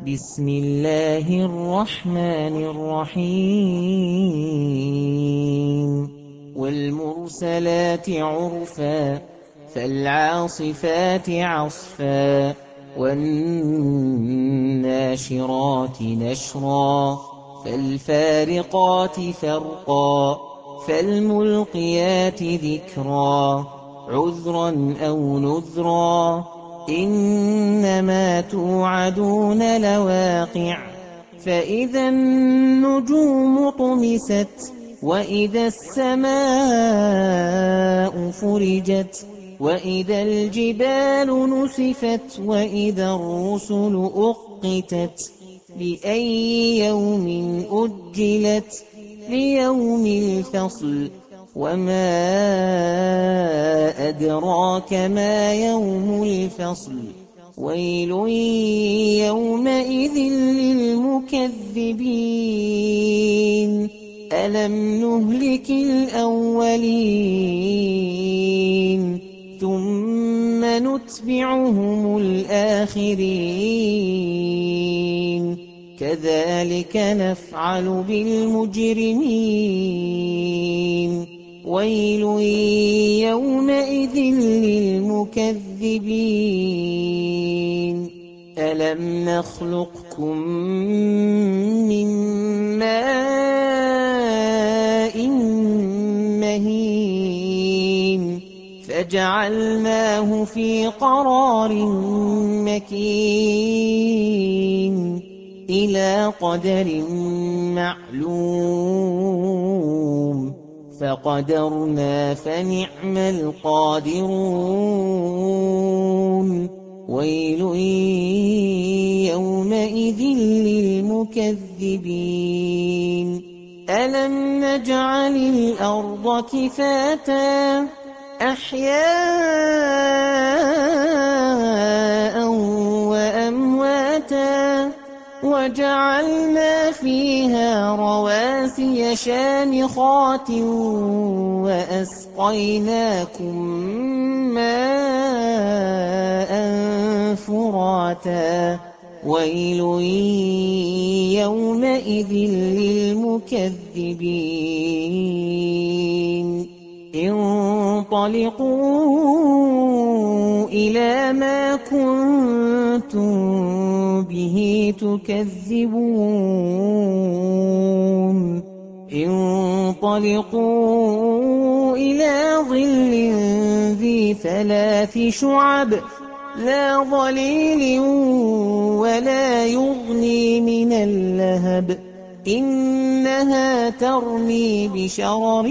بسم الله الرحمن الرحيم والمرسلات عرفا فالعاصفات عصفا والناشرات نشرا فالفارقات فرقا فالملقيات ذكرا عذرا أو نذرا إنما توعدون لواقع فإذا النجوم طمست وإذا السماء فرجت وإذا الجبال نسفت وإذا الرسل أقتت لأي يوم أجلت ليوم الفصل وما أدراك ما يوم الفصل ويل يومئذ للمكذبين ألم نهلك الأولين ثم نتبعهم الآخرين كذلك نفعل بالمجرمين ويل يومئذ للمكذبين ألم نخلقكم من ماء مهين فجعلناه في قرار مكين إلى قدر معلوم فقدرنا فنعم القادرون ويل يومئذ للمكذبين ألم نجعل الأرض كفاتا أحياء وأمواتا وجعلنا فيها رواسي شامخات وأسقيناكم ماء فراتا ويل يومئذ للمكذبين انطلقوا إلى ما كنتم به تكذبون انطلقوا إلى ظل ذي 3 شعب لا ظليل ولا يغني من اللهب إنها ترمي بشرر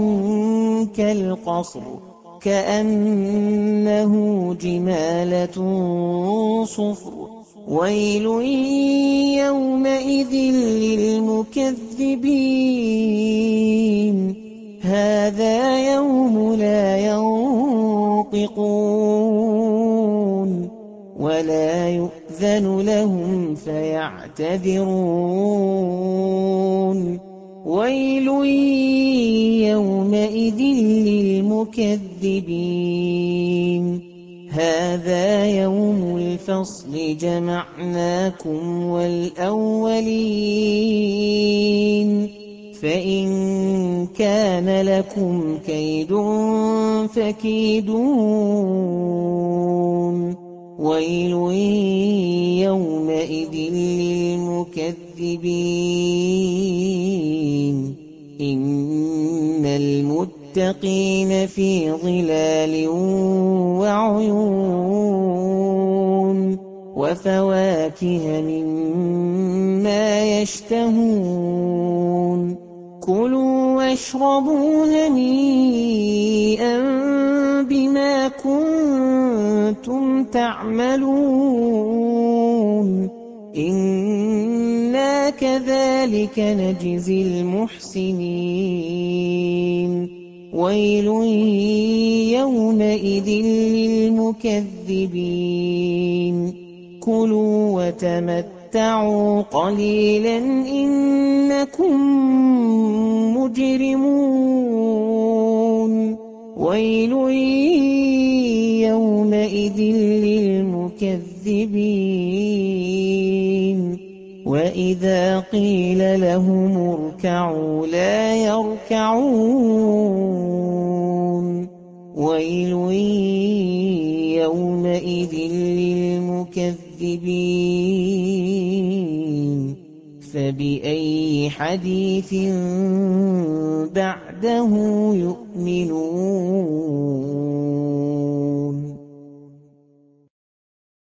كالقصر كأنه جمالة صفر ويل يومئذ للمكذبين هذا يوم لا ينطقون ولا يؤذن لهم فيعتذرون ويل يومئذ للمكذبين هذا يوم الفصل جمعناكم والأولين فإن كان لكم كيد فكيدون ويل يومئذ للمكذبين إن المتقين في ظلال وعيون وفواكه مما يشتهون كلوا واشربوا هنيئا بما كنتم تعملون إنا كذلك نجزي المحسنين ويل يومئذ للمكذبين كلوا وتمتعوا قليلا إنكم مجرمون ويل يومئذ للمكذبين وَإِذَا قِيلَ لَهُمُ ارْكَعُوا لَا يَرْكَعُونَ وَيْلٌ يَوْمَئِذٍ لِّلْمُكَذِّبِينَ فَبِأَيِّ حَدِيثٍ بَعْدَهُ يُؤْمِنُونَ